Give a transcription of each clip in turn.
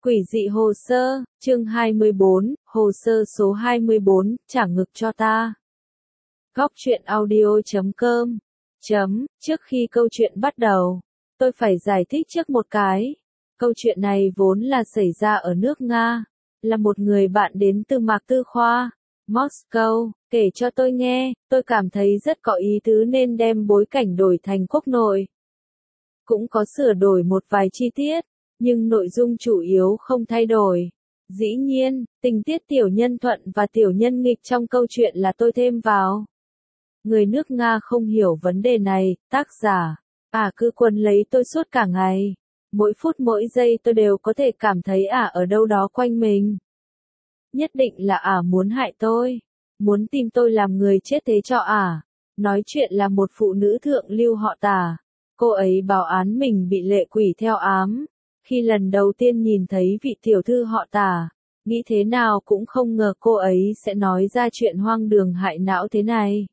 Quỷ dị hồ sơ, chương 24, hồ sơ số 24, trả ngực cho ta. Góc truyện audio.com. Trước khi câu chuyện bắt đầu, tôi phải giải thích trước một cái. Câu chuyện này vốn là xảy ra ở nước Nga, là một người bạn đến từ Mạc Tư Khoa, Moscow, kể cho tôi nghe, tôi cảm thấy rất có ý tứ nên đem bối cảnh đổi thành quốc nội. Cũng có sửa đổi một vài chi tiết, nhưng nội dung chủ yếu không thay đổi. Dĩ nhiên, tình tiết tiểu nhân thuận và tiểu nhân nghịch trong câu chuyện là tôi thêm vào. Người nước Nga không hiểu vấn đề này, tác giả. Cứ quấn lấy tôi suốt cả ngày. Mỗi phút mỗi giây tôi đều có thể cảm thấy ở đâu đó quanh mình. Nhất định là muốn hại tôi. Muốn tìm tôi làm người chết thế cho Nói chuyện là một phụ nữ thượng lưu họ Tả. Cô ấy báo án mình bị lệ quỷ theo ám. Khi lần đầu tiên nhìn thấy vị tiểu thư họ Tả, nghĩ thế nào cũng không ngờ cô ấy sẽ nói ra chuyện hoang đường hại não thế này.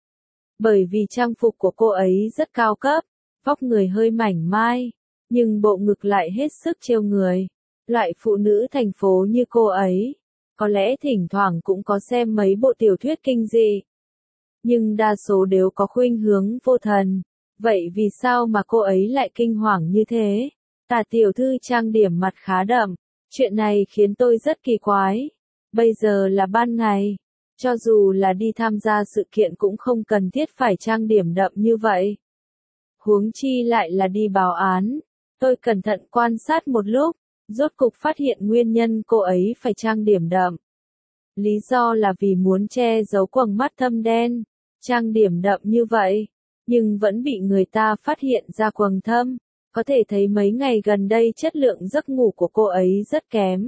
Bởi vì trang phục của cô ấy rất cao cấp, vóc người hơi mảnh mai, nhưng bộ ngực lại hết sức trêu người. Loại phụ nữ thành phố như cô ấy, có lẽ thỉnh thoảng cũng có xem mấy bộ tiểu thuyết kinh dị. Nhưng đa số đều có khuynh hướng vô thần. Vậy vì sao mà cô ấy lại kinh hoàng như thế? Tả tiểu thư trang điểm mặt khá đậm, chuyện này khiến tôi rất kỳ quái. Bây giờ là ban ngày, cho dù là đi tham gia sự kiện cũng không cần thiết phải trang điểm đậm như vậy. Huống chi lại là đi báo án. Tôi cẩn thận quan sát một lúc, rốt cục phát hiện nguyên nhân cô ấy phải trang điểm đậm. Lý do là vì muốn che giấu quầng mắt thâm đen, trang điểm đậm như vậy, nhưng vẫn bị người ta phát hiện ra quầng thâm. Có thể thấy mấy ngày gần đây chất lượng giấc ngủ của cô ấy rất kém.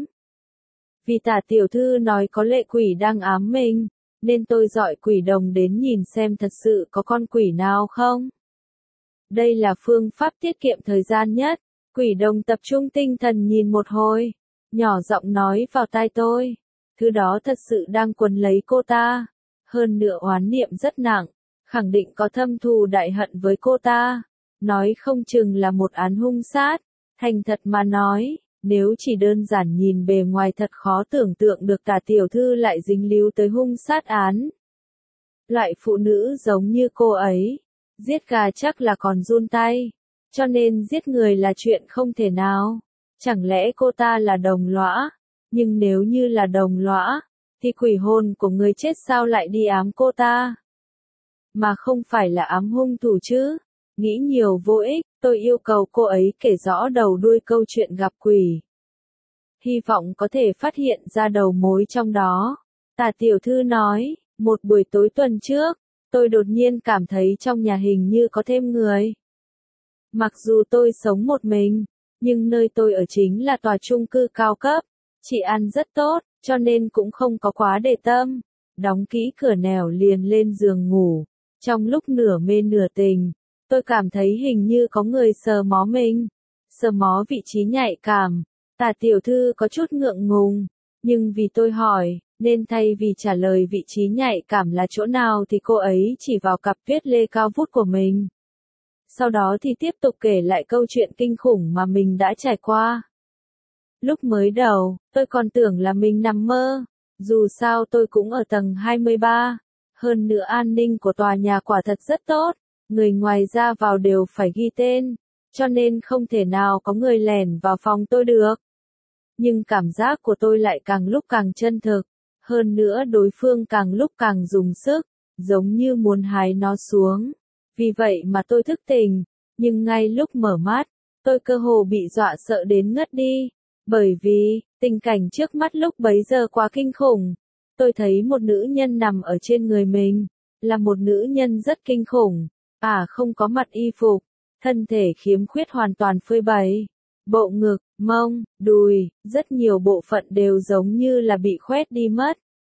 Vì Tả tiểu thư nói có lệ quỷ đang ám mình, nên tôi gọi quỷ đồng đến nhìn xem thật sự có con quỷ nào không. Đây là phương pháp tiết kiệm thời gian nhất. Quỷ đồng tập trung tinh thần nhìn một hồi, nhỏ giọng nói vào tai tôi. Thứ đó thật sự đang quấn lấy cô ta. Hơn nữa oán niệm rất nặng, khẳng định có thâm thù đại hận với cô ta. Nói không chừng là một án hung sát. Thành thật mà nói, nếu chỉ đơn giản nhìn bề ngoài thật khó tưởng tượng được Tả tiểu thư lại dính líu tới hung sát án. Loại phụ nữ giống như cô ấy, giết gà chắc là còn run tay, cho nên giết người là chuyện không thể nào. Chẳng lẽ cô ta là đồng lõa? Nhưng nếu như là đồng lõa, thì quỷ hồn của người chết sao lại đi ám cô ta? Mà không phải là ám hung thủ chứ? Nghĩ nhiều vô ích, tôi yêu cầu cô ấy kể rõ đầu đuôi câu chuyện gặp quỷ. Hy vọng có thể phát hiện ra đầu mối trong đó. Tả tiểu thư nói, một buổi tối tuần trước, tôi đột nhiên cảm thấy trong nhà hình như có thêm người. Mặc dù tôi sống một mình, nhưng nơi tôi ở chính là tòa chung cư cao cấp, chị ăn rất tốt, cho nên cũng không có quá để tâm. Đóng kỹ cửa nẻo liền lên giường ngủ. Trong lúc nửa mê nửa tình, tôi cảm thấy hình như có người sờ mó mình, sờ mó vị trí nhạy cảm. Tả tiểu thư có chút ngượng ngùng, nhưng vì tôi hỏi, nên thay vì trả lời vị trí nhạy cảm là chỗ nào thì cô ấy chỉ vào cặp tuyết lê cao vút của mình. Sau đó thì tiếp tục kể lại câu chuyện kinh khủng mà mình đã trải qua. Lúc mới đầu, tôi còn tưởng là mình nằm mơ, dù sao tôi cũng ở tầng 23. Hơn nữa an ninh của tòa nhà quả thật rất tốt, người ngoài ra vào đều phải ghi tên, cho nên không thể nào có người lẻn vào phòng tôi được. Nhưng cảm giác của tôi lại càng lúc càng chân thực, hơn nữa đối phương càng lúc càng dùng sức, giống như muốn hái nó xuống. Vì vậy mà tôi thức tỉnh, nhưng ngay lúc mở mắt, tôi cơ hồ bị dọa sợ đến ngất đi, bởi vì, tình cảnh trước mắt lúc bấy giờ quá kinh khủng. Tôi thấy một nữ nhân nằm ở trên người mình, là một nữ nhân rất kinh khủng, không có mặc y phục, thân thể khiếm khuyết hoàn toàn phơi bày. Bộ ngực, mông, đùi, rất nhiều bộ phận đều giống như là bị khoét đi mất.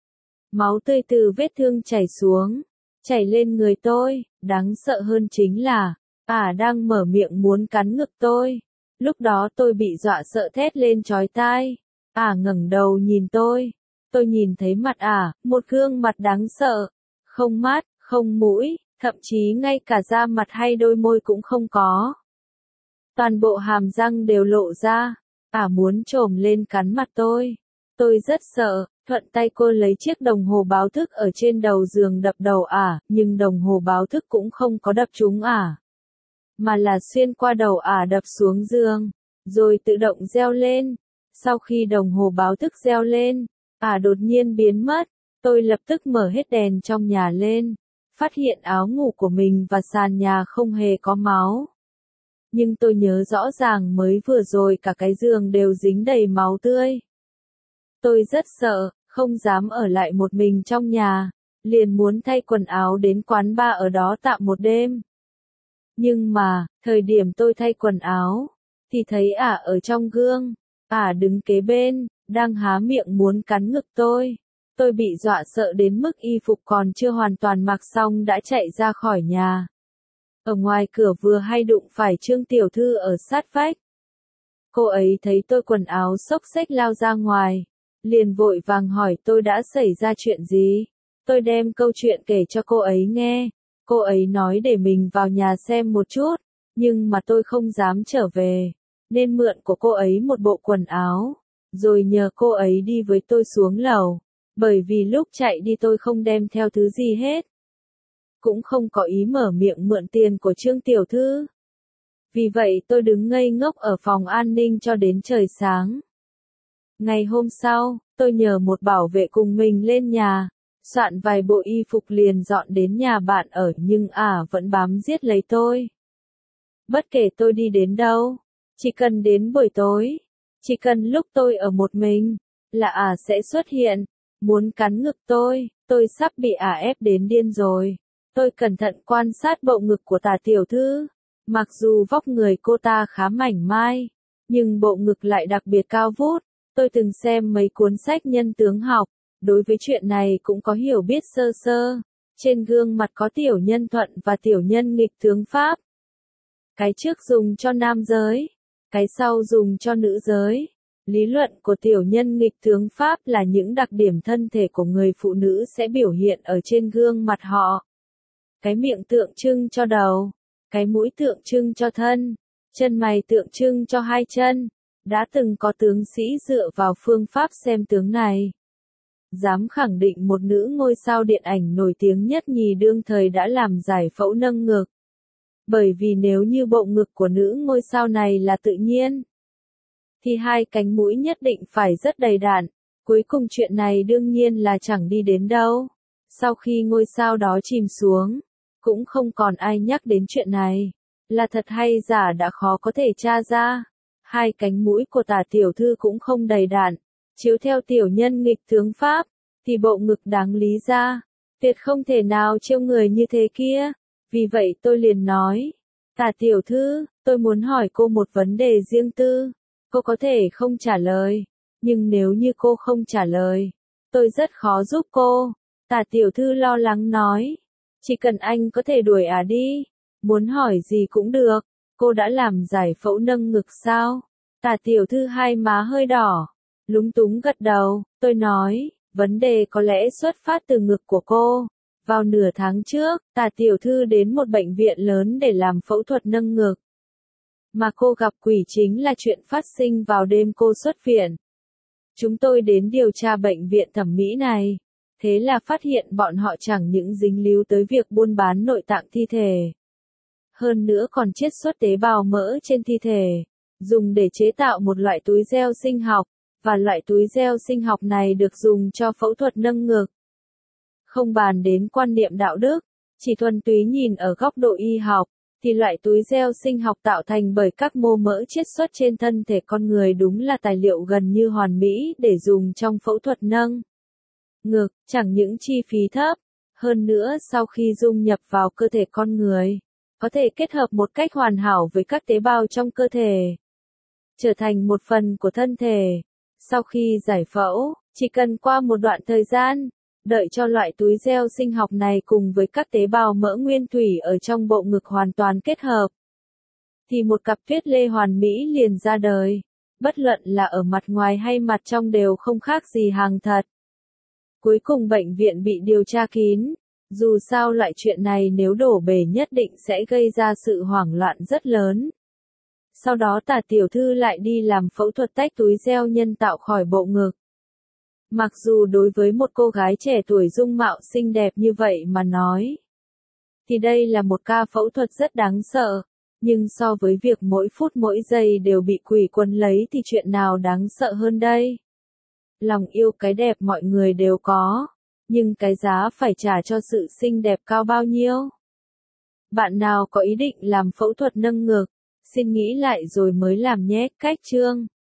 Máu tươi từ vết thương chảy xuống, chảy lên người tôi, đáng sợ hơn chính là, đang mở miệng muốn cắn ngực tôi. Lúc đó tôi bị dọa sợ thét lên chói tai. Ngẩng đầu nhìn tôi nhìn thấy mặt một gương mặt đáng sợ, không mắt, không mũi, thậm chí ngay cả da mặt hay đôi môi cũng không có. Toàn bộ hàm răng đều lộ ra, muốn trồm lên cắn mặt tôi. Tôi rất sợ, thuận tay cô lấy chiếc đồng hồ báo thức ở trên đầu giường đập đầu nhưng đồng hồ báo thức cũng không có đập trúng mà là xuyên qua đầu đập xuống giường, rồi tự động reo lên. Sau khi đồng hồ báo thức reo lên, đột nhiên biến mất, tôi lập tức mở hết đèn trong nhà lên, phát hiện áo ngủ của mình và sàn nhà không hề có máu. Nhưng tôi nhớ rõ ràng mới vừa rồi cả cái giường đều dính đầy máu tươi. Tôi rất sợ, không dám ở lại một mình trong nhà, liền muốn thay quần áo đến quán bar ở đó tạm một đêm. Nhưng mà, thời điểm tôi thay quần áo, thì thấy ở trong gương, đứng kế bên, đang há miệng muốn cắn ngực tôi. Tôi bị dọa sợ đến mức y phục còn chưa hoàn toàn mặc xong đã chạy ra khỏi nhà. Ở ngoài cửa vừa hay đụng phải Trương tiểu thư ở sát vách. Cô ấy thấy tôi quần áo xốc xếch lao ra ngoài, liền vội vàng hỏi tôi đã xảy ra chuyện gì. Tôi đem câu chuyện kể cho cô ấy nghe. Cô ấy nói để mình vào nhà xem một chút, nhưng mà tôi không dám trở về, nên mượn của cô ấy một bộ quần áo, rồi nhờ cô ấy đi với tôi xuống lầu, bởi vì lúc chạy đi tôi không đem theo thứ gì hết. Cũng không có ý mở miệng mượn tiền của Trương tiểu thư. Vì vậy tôi đứng ngây ngốc ở phòng an ninh cho đến trời sáng. Ngày hôm sau, tôi nhờ một bảo vệ cùng mình lên nhà, soạn vài bộ y phục liền dọn đến nhà bạn ở, nhưng vẫn bám giết lấy tôi. Bất kể tôi đi đến đâu, chỉ cần đến buổi tối, chỉ cần lúc tôi ở một mình, là sẽ xuất hiện, muốn cắn ngực tôi sắp bị ép đến điên rồi. Tôi cẩn thận quan sát bộ ngực của Tả tiểu thư, mặc dù vóc người cô ta khá mảnh mai, nhưng bộ ngực lại đặc biệt cao vút. Tôi từng xem mấy cuốn sách nhân tướng học, đối với chuyện này cũng có hiểu biết sơ sơ. Trên gương mặt có tiểu nhân thuận và tiểu nhân nghịch tướng pháp. Cái trước dùng cho nam giới, cái sau dùng cho nữ giới. Lý luận của tiểu nhân nghịch tướng pháp là những đặc điểm thân thể của người phụ nữ sẽ biểu hiện ở trên gương mặt họ. Cái miệng tượng trưng cho đầu, cái mũi tượng trưng cho thân, chân mày tượng trưng cho hai chân. Đã từng có tướng sĩ dựa vào phương pháp xem tướng này, dám khẳng định một nữ ngôi sao điện ảnh nổi tiếng nhất nhì đương thời đã làm giải phẫu nâng ngực. Bởi vì nếu như bộ ngực của nữ ngôi sao này là tự nhiên, thì hai cánh mũi nhất định phải rất đầy đặn. Cuối cùng chuyện này đương nhiên là chẳng đi đến đâu. Sau khi ngôi sao đó chìm xuống, cũng không còn ai nhắc đến chuyện này. Là thật hay giả đã khó có thể tra ra. Hai cánh mũi của Tả tiểu thư cũng không đầy đặn. Chiếu theo tiểu nhân nghịch tướng pháp, thì bộ ngực đáng lý ra, tuyệt không thể nào trêu người như thế kia. Vì vậy tôi liền nói, Tả tiểu thư, tôi muốn hỏi cô một vấn đề riêng tư. Cô có thể không trả lời, nhưng nếu như cô không trả lời, tôi rất khó giúp cô. Tả tiểu thư lo lắng nói, chỉ cần anh có thể đuổi đi, muốn hỏi gì cũng được. Cô đã làm giải phẫu nâng ngực sao? Tả tiểu thư hai má hơi đỏ, lúng túng gật đầu. Tôi nói, vấn đề có lẽ xuất phát từ ngực của cô. Vào nửa tháng trước, Tả tiểu thư đến một bệnh viện lớn để làm phẫu thuật nâng ngực. Mà cô gặp quỷ chính là chuyện phát sinh vào đêm cô xuất viện. Chúng tôi đến điều tra bệnh viện thẩm mỹ này. Thế là phát hiện bọn họ chẳng những dính líu tới việc buôn bán nội tạng thi thể. Hơn nữa còn chiết xuất tế bào mỡ trên thi thể, dùng để chế tạo một loại túi gel sinh học, và loại túi gel sinh học này được dùng cho phẫu thuật nâng ngực. Không bàn đến quan niệm đạo đức, chỉ thuần túy nhìn ở góc độ y học, thì loại túi gel sinh học tạo thành bởi các mô mỡ chiết xuất trên thân thể con người đúng là tài liệu gần như hoàn mỹ để dùng trong phẫu thuật nâng ngực, chẳng những chi phí thấp, hơn nữa sau khi dung nhập vào cơ thể con người, có thể kết hợp một cách hoàn hảo với các tế bào trong cơ thể, trở thành một phần của thân thể. Sau khi giải phẫu, chỉ cần qua một đoạn thời gian, đợi cho loại túi gel sinh học này cùng với các tế bào mỡ nguyên thủy ở trong bộ ngực hoàn toàn kết hợp, thì một cặp tuyết lê hoàn mỹ liền ra đời. Bất luận là ở mặt ngoài hay mặt trong đều không khác gì hàng thật. Cuối cùng bệnh viện bị điều tra kín. Dù sao loại chuyện này nếu đổ bể nhất định sẽ gây ra sự hoảng loạn rất lớn. Sau đó Tả tiểu thư lại đi làm phẫu thuật tách túi gel nhân tạo khỏi bộ ngực. Mặc dù đối với một cô gái trẻ tuổi dung mạo xinh đẹp như vậy mà nói, thì đây là một ca phẫu thuật rất đáng sợ, nhưng so với việc mỗi phút mỗi giây đều bị quỷ quấn lấy thì chuyện nào đáng sợ hơn đây? Lòng yêu cái đẹp mọi người đều có, nhưng cái giá phải trả cho sự xinh đẹp cao bao nhiêu? Bạn nào có ý định làm phẫu thuật nâng ngực, xin nghĩ lại rồi mới làm nhé. Cách chương